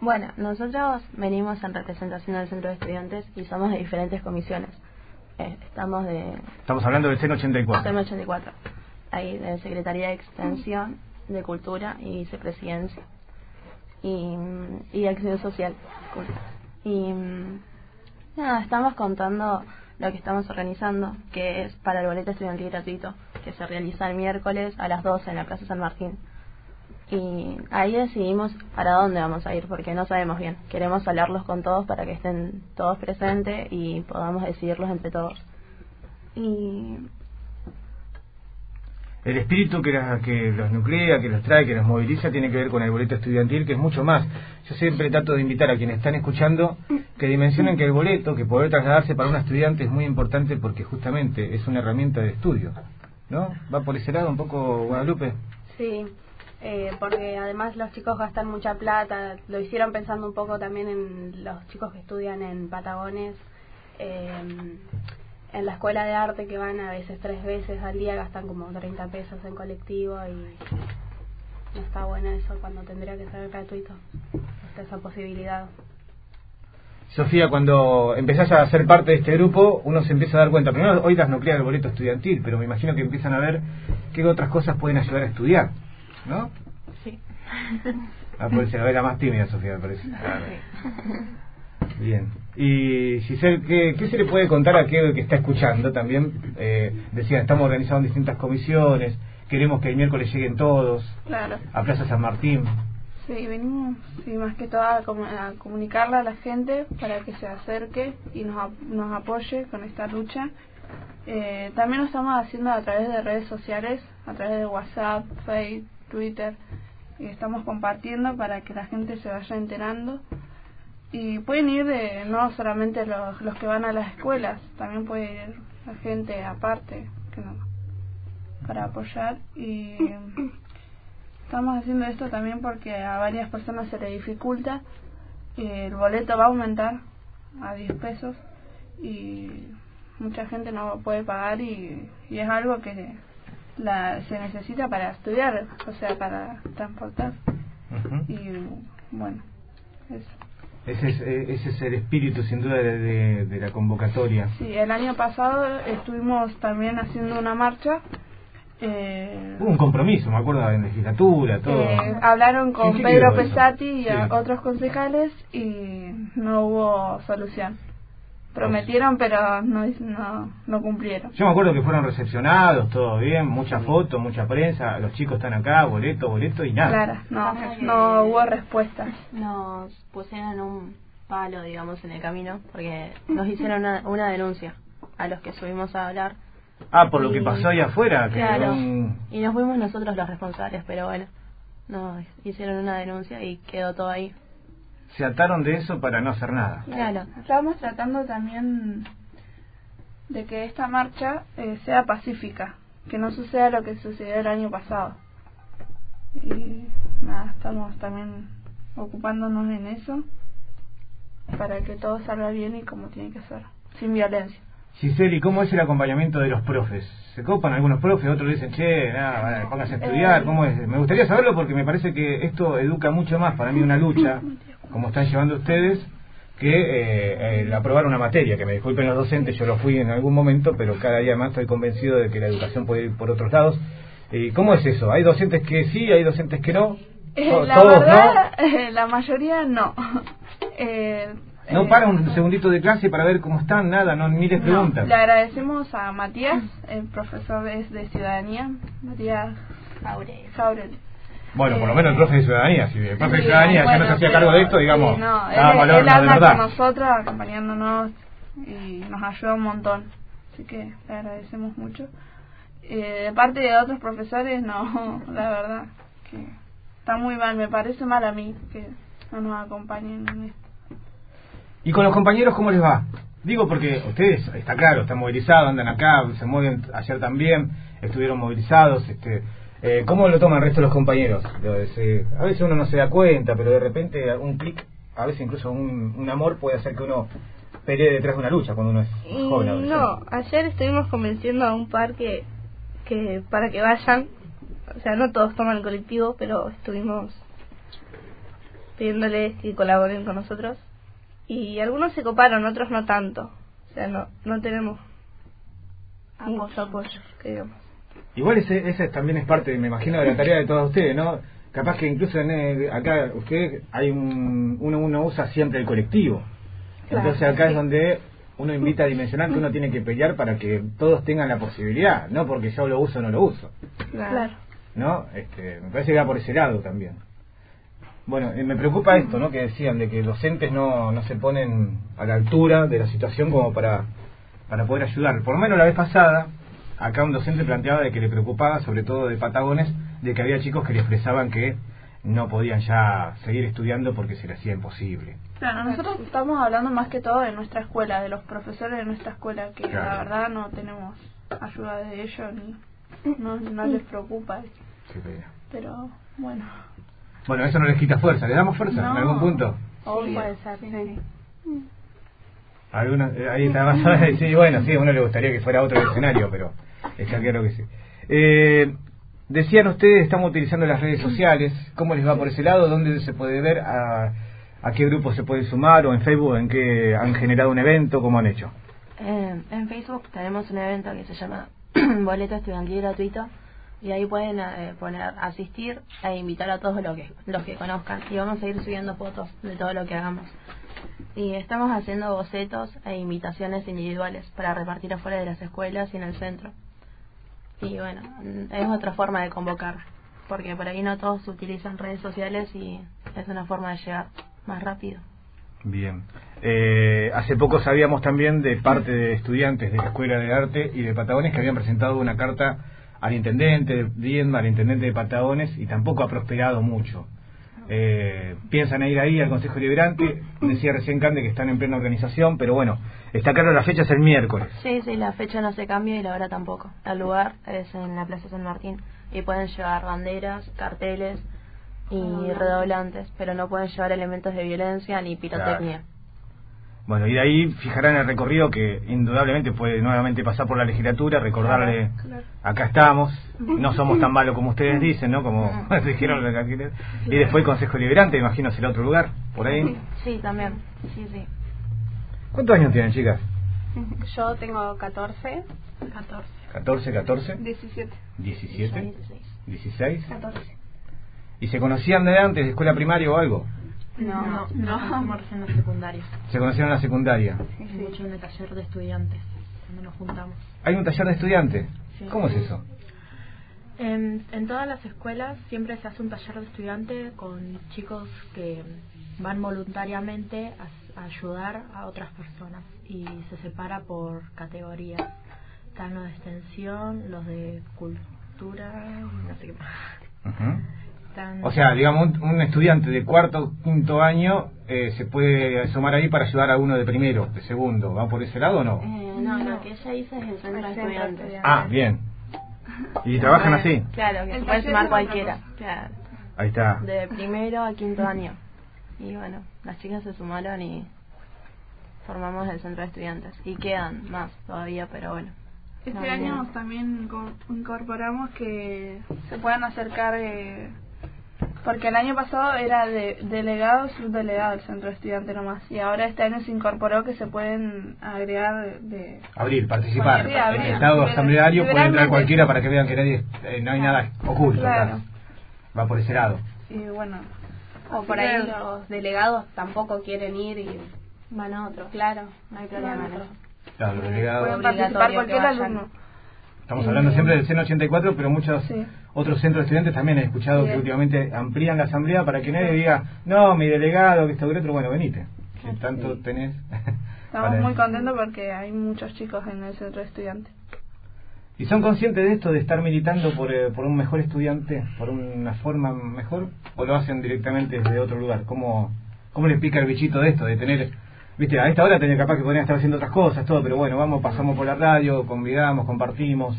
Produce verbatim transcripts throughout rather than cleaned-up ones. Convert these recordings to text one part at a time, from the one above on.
Bueno, nosotros venimos en representación del Centro de Estudiantes y somos de diferentes comisiones. Eh, estamos de... Estamos hablando del C E N ochenta y cuatro. C E N ochenta y cuatro. Ahí de Secretaría de Extensión, de Cultura y Vicepresidencia. Y, y de Acción Social. Y nada, estamos contando lo que estamos organizando, que es para el boleto estudiantil gratuito, que se realiza el miércoles a las doce en la Plaza San Martín. Y ahí decidimos para dónde vamos a ir, porque no sabemos bien. Queremos hablarlos con todos para que estén todos presentes y podamos decidirlos entre todos. Y el espíritu que, la, que los nuclea, que los trae, que los moviliza, tiene que ver con el boleto estudiantil, que es mucho más. Yo siempre trato de invitar a quienes están escuchando que dimensionen que el boleto, que poder trasladarse para un estudiante es muy importante porque justamente es una herramienta de estudio, ¿no? ¿Va por ese lado un poco, Guadalupe? Sí, eh, porque además los chicos gastan mucha plata, lo hicieron pensando un poco también en los chicos que estudian en Patagones, eh, en la escuela de arte, que van a veces tres veces al día, gastan como treinta pesos en colectivo y no está bueno eso cuando tendría que ser gratuito. Está esa posibilidad. Sofía, cuando empezás a ser parte de este grupo, uno se empieza a dar cuenta. Primero, hoy las nucleas el boleto estudiantil, pero me imagino que empiezan a ver qué otras cosas pueden ayudar a estudiar, ¿no? sí. Ah, por eso, era más tímida, Sofía, me parece. Claro. Bien. Y Giselle, ¿qué, ¿qué se le puede contar a aquel que está escuchando? También eh, decían, estamos organizando distintas comisiones, queremos que el miércoles lleguen todos, claro, a Plaza San Martín. Sí, venimos sí, más que todo a, com a comunicarle a la gente para que se acerque y nos, nos apoye con esta lucha. Eh, también lo estamos haciendo a través de redes sociales, a través de WhatsApp, Facebook, Twitter, y estamos compartiendo para que la gente se vaya enterando. Y pueden ir de, no solamente los, los que van a las escuelas, también puede ir la gente aparte que no, para apoyar. Y estamos haciendo esto también porque a varias personas se les dificulta. El boleto va a aumentar a diez pesos y mucha gente no lo puede pagar y, y es algo que la, se necesita para estudiar, o sea, para transportar. Uh-huh. Y bueno, eso. Ese es, ese es el espíritu, sin duda, de, de, de la convocatoria. Sí, el año pasado estuvimos también haciendo una marcha. Eh, Hubo un compromiso, me acuerdo, en legislatura, todo. Eh, hablaron con ¿Qué Pedro quedó Pesati y sí. a otros concejales y no hubo solución. Prometieron, pero no, no, no cumplieron. Yo me acuerdo que fueron recepcionados, todo bien, mucha foto, mucha prensa, los chicos están acá, boleto, boleto y nada. Claro, no, no hubo respuesta. Nos pusieron un palo, digamos, en el camino, porque nos hicieron una, una denuncia a los que subimos a hablar. Ah, por lo y, que pasó ahí afuera. Que claro, un... y nos fuimos nosotros los responsables, pero bueno, nos hicieron una denuncia y quedó todo ahí. Se ataron de eso para no hacer nada. Claro, estamos tratando también de que esta marcha eh, sea pacífica, que no suceda lo que sucedió el año pasado. Y nada, estamos también ocupándonos en eso para que todo salga bien y como tiene que ser, sin violencia. Giselle, ¿y cómo es el acompañamiento de los profes? ¿Se copan algunos profes? Otros dicen, che, nada, póngase a estudiar. Eh, ¿Cómo es? Me gustaría saberlo porque me parece que esto educa mucho más, para mí, una lucha, como están llevando ustedes, que eh, el aprobar una materia. Que me disculpen los docentes, yo lo fui en algún momento, pero cada día más estoy convencido de que la educación puede ir por otros lados. ¿Y cómo es eso? ¿Hay docentes que sí, hay docentes que no? Eh, ¿Todos la verdad, no? eh, la mayoría no. eh, No eh, para un segundito de clase para ver cómo están, nada, no ni les no. preguntan. Le agradecemos a Matías, el profesor es de Ciudadanía, Matías Jaurel. Jaurel. Bueno, por lo Eh, menos el profe de Ciudadanía, si el profe de Sí, Ciudadanía ya no bueno, se hacía pero- cargo de esto, digamos, sí, no, daba él, valor él no, de anda verdad. con nosotros, acompañándonos y nos ayuda un montón, así que le agradecemos mucho. Eh, de parte de otros profesores, no, la verdad, que está muy mal, me parece mal a mí que no nos acompañen en esto. ¿Y con los compañeros cómo les va? Digo porque ustedes, está claro, están movilizados, andan acá, se mueven, ayer también estuvieron movilizados, este... Eh, ¿Cómo lo toman el resto de los compañeros? Se, a veces uno no se da cuenta, pero de repente un clic, a veces incluso un, un amor puede hacer que uno pelee detrás de una lucha cuando uno es joven. adolescente. No, ayer estuvimos convenciendo a un par que, que para que vayan, o sea, no todos toman el colectivo, pero estuvimos pidiéndoles que colaboren con nosotros. Y algunos se coparon, otros no tanto. O sea, no no tenemos mucho apoyo, que digamos. Igual ese, ese también es parte, me imagino, de la tarea de todos ustedes, ¿no? Capaz que incluso en el- acá ustedes hay un uno uno usa siempre el colectivo. Claro, Entonces acá sí. es donde uno invita a dimensionar que uno tiene que pelear para que todos tengan la posibilidad, no porque yo lo uso o no lo uso, Claro. ¿no? Este, me parece que va por ese lado también. Bueno, eh, me preocupa esto, ¿no? Que decían de que docentes no, no se ponen a la altura de la situación como para, para poder ayudar. Por lo menos la vez pasada, acá un docente planteaba de que le preocupaba, sobre todo de Patagones, de que había chicos que le expresaban que no podían ya seguir estudiando porque se les hacía imposible. Claro, nosotros estamos hablando más que todo de nuestra escuela, de los profesores de nuestra escuela, que Claro. la verdad no tenemos ayuda de ellos, ni no, no les preocupa, Qué pena. pero bueno. Bueno, eso no les quita fuerza. ¿Les damos fuerza No. en algún punto? Sí, Obvio. puede ser, sí. Alguna, eh, ahí está más a ver, sí, bueno, sí, a uno le gustaría que fuera otro escenario, pero está claro que sí. Eh, decían ustedes, estamos utilizando las redes sociales, ¿cómo les va por ese lado? ¿Dónde se puede ver? ¿A, a qué grupo se puede sumar? ¿O en Facebook en qué han generado un evento? ¿Cómo han hecho? Eh, en Facebook tenemos un evento que se llama Boleto Estudiantil Gratuito, y ahí pueden eh, poner asistir e invitar a todos los que, los que conozcan, y vamos a ir subiendo fotos de todo lo que hagamos. Y estamos haciendo bocetos e invitaciones individuales para repartir afuera de las escuelas y en el centro. Y bueno, es otra forma de convocar, porque por ahí no todos utilizan redes sociales y es una forma de llegar más rápido. Bien. Eh, hace poco sabíamos también de parte de estudiantes de la Escuela de Arte y de Patagones que habían presentado una carta al intendente de Viedma, al intendente de Patagones, y tampoco ha prosperado mucho. Eh, piensan ir ahí al Consejo Deliberante, decía recién Cande que están en plena organización, pero bueno, está claro, la fecha es el miércoles. Sí, sí, la fecha no se cambia y la hora tampoco. El lugar es en la Plaza San Martín y pueden llevar banderas, carteles y redoblantes, pero no pueden llevar elementos de violencia ni pirotecnia. Claro. Bueno, y de ahí fijarán el recorrido que indudablemente puede nuevamente pasar por la legislatura, recordarle, Claro. acá estamos, no somos tan malos como ustedes dicen, ¿no? Como dijeron los alquileres. Y después el Consejo Deliberante, imagino será otro lugar, por ahí. Sí, también, sí, sí. ¿Cuántos años tienen, chicas? Yo tengo catorce. catorce. ¿catorce, catorce? diecisiete. ¿diecisiete? dieciséis. ¿dieciséis? catorce. ¿Y se conocían de antes, de escuela primaria o algo? No, no. Somos en la secundaria. ¿Se conocieron en la secundaria? Sí, mucho en el taller de estudiantes, cuando nos juntamos. ¿Hay un taller de estudiantes? Sí. ¿Cómo es eso? En, en todas las escuelas siempre se hace un taller de estudiante con chicos que van voluntariamente a, a ayudar a otras personas y se separa por categorías. Están los de extensión, los de cultura, no sé qué más. Ujú. Están- O sea, digamos, un, un estudiante de cuarto o quinto año eh, se puede asomar ahí para ayudar a uno de primero, de segundo. ¿Va por ese lado o no? Eh, no, lo que ella dice es el centro de El centro de estudiantes. estudiantes. Ah, bien. ¿Y trabajan así? Claro, que El se puede taller sumar es otra cualquiera. cosa. Claro, Ahí está. de primero a quinto año. Y bueno, las chicas se sumaron y formamos el centro de estudiantes. Y quedan más todavía, pero bueno. Este No, año bien. también inco- incorporamos que se puedan acercar, eh, porque el año pasado era de delegado, subdelegado el centro de estudiante nomás, y ahora este año se incorporó que se pueden agregar de... Abrir, participar. Sí, abrir. En el estado asambleario puede entrar Liberalmente. cualquiera para que vean que nadie, eh, no hay nada oculto. Claro. Acá. Va por ese lado. Y bueno, O por ahí los delegados tampoco quieren ir y Van a otros. claro, no hay problema. Van a otros. Claro, los delegados. pueden participar obligatorio cualquier que vayan. alumno. Estamos hablando siempre del C N ochenta y cuatro, pero muchos Sí. otros centros de estudiantes también he escuchado Bien. que últimamente amplían la asamblea para que nadie diga, no, mi delegado, que esto que otro, bueno, venite. Si tanto tenés. Estamos para- muy contentos porque hay muchos chicos en el centro de estudiantes. ¿Y son conscientes de esto, de estar militando por, eh, por un mejor estudiante, por una forma mejor, o lo hacen directamente desde otro lugar? ¿Cómo, cómo les pica el bichito de esto, de tener, viste, a esta hora tenía capaz que podrían estar haciendo otras cosas, todo, pero bueno, vamos, pasamos por la radio, convidamos, compartimos.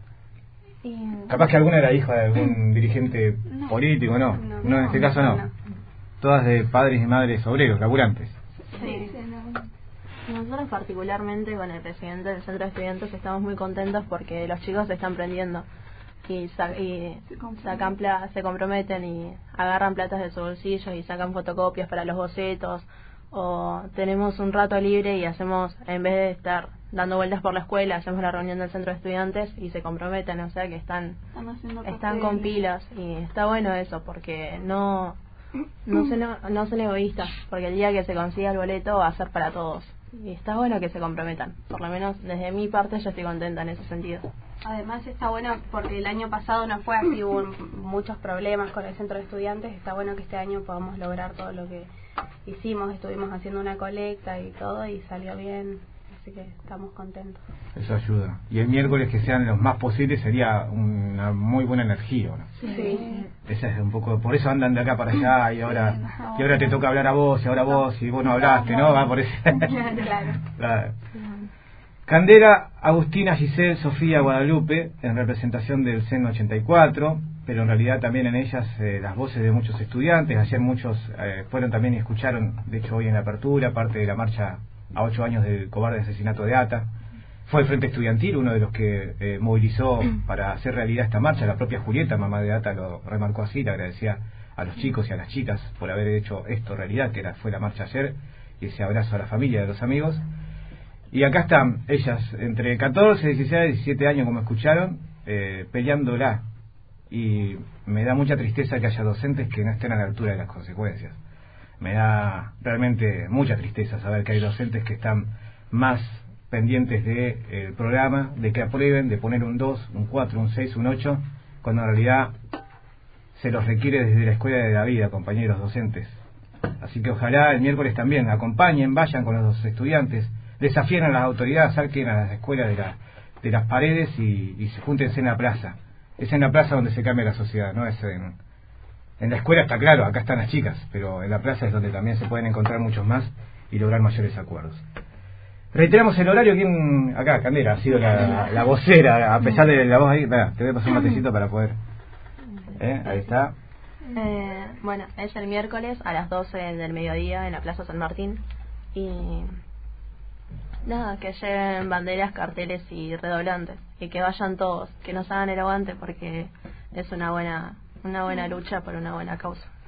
Y, Capaz que alguna era hija de algún dirigente No. político, no, No, no, en este caso no. no. Todas de padres y madres obreros, laburantes. sí. Nosotros particularmente con el presidente del centro de estudiantes estamos muy contentos porque los chicos se están prendiendo. y, sa y sacan pla se comprometen y agarran platas de su bolsillo y sacan fotocopias para los bocetos, o tenemos un rato libre y hacemos, en vez de estar dando vueltas por la escuela, hacemos la reunión del centro de estudiantes y se comprometen, o sea que están están, están con pilas, y está bueno eso porque no no son, no son egoístas, porque el día que se consiga el boleto va a ser para todos, y está bueno que se comprometan. Por lo menos desde mi parte yo estoy contenta en ese sentido. Además está bueno porque el año pasado no fue así, hubo muchos problemas con el centro de estudiantes. Está bueno que este año podamos lograr todo lo que hicimos. Estuvimos haciendo una colecta y todo y salió bien, así que estamos contentos. Eso ayuda. Y el miércoles que sean los más posibles sería una muy buena energía, ¿no? Sí. sí. Esa es un poco, por eso andan de acá para allá y ahora y ahora te toca hablar a vos y ahora vos y vos no hablaste, ¿no? Va por eso. Claro. Claro. Candela, Agustina, Giselle, Sofía, Guadalupe, en representación del C E N ochenta y cuatro, pero en realidad también en ellas eh, las voces de muchos estudiantes. Ayer muchos eh, fueron también y escucharon, de hecho hoy en la apertura, parte de la marcha a ocho años del cobarde asesinato de Ata. Fue el Frente Estudiantil uno de los que eh, movilizó para hacer realidad esta marcha. La propia Julieta, mamá de Ata, lo remarcó así, le agradecía a los chicos y a las chicas por haber hecho esto realidad, que era, fue la marcha ayer, y ese abrazo a la familia de los amigos. Y acá están ellas, entre catorce, dieciséis, diecisiete años, como escucharon, eh, peleándola. Y me da mucha tristeza que haya docentes que no estén a la altura de las consecuencias. Me da realmente mucha tristeza saber que hay docentes que están más pendientes del de, programa, de que aprueben, de poner un dos, un cuatro, un seis, un ocho, cuando en realidad se los requiere desde la escuela de la vida, compañeros docentes. Así que ojalá el miércoles también acompañen, vayan con los estudiantes, desafíen a las autoridades, saquen a las escuelas de, la, de las paredes y, y se júntense en la plaza. Es en la plaza donde se cambia la sociedad, no es en, en la escuela. Está claro, acá están las chicas, pero en la plaza es donde también se pueden encontrar muchos más y lograr mayores acuerdos. Reiteramos el horario. ¿Quién? Acá, Candela, ha sido la, la vocera, a pesar de la voz ahí. Espera, te voy a pasar un matecito para poder. ¿Eh? Ahí está. Eh, bueno, es el miércoles a las doce del mediodía en la Plaza San Martín. Y nada, que lleven banderas, carteles y redoblantes. Y que vayan todos, que nos hagan el aguante porque es una buena, una buena lucha por una buena causa.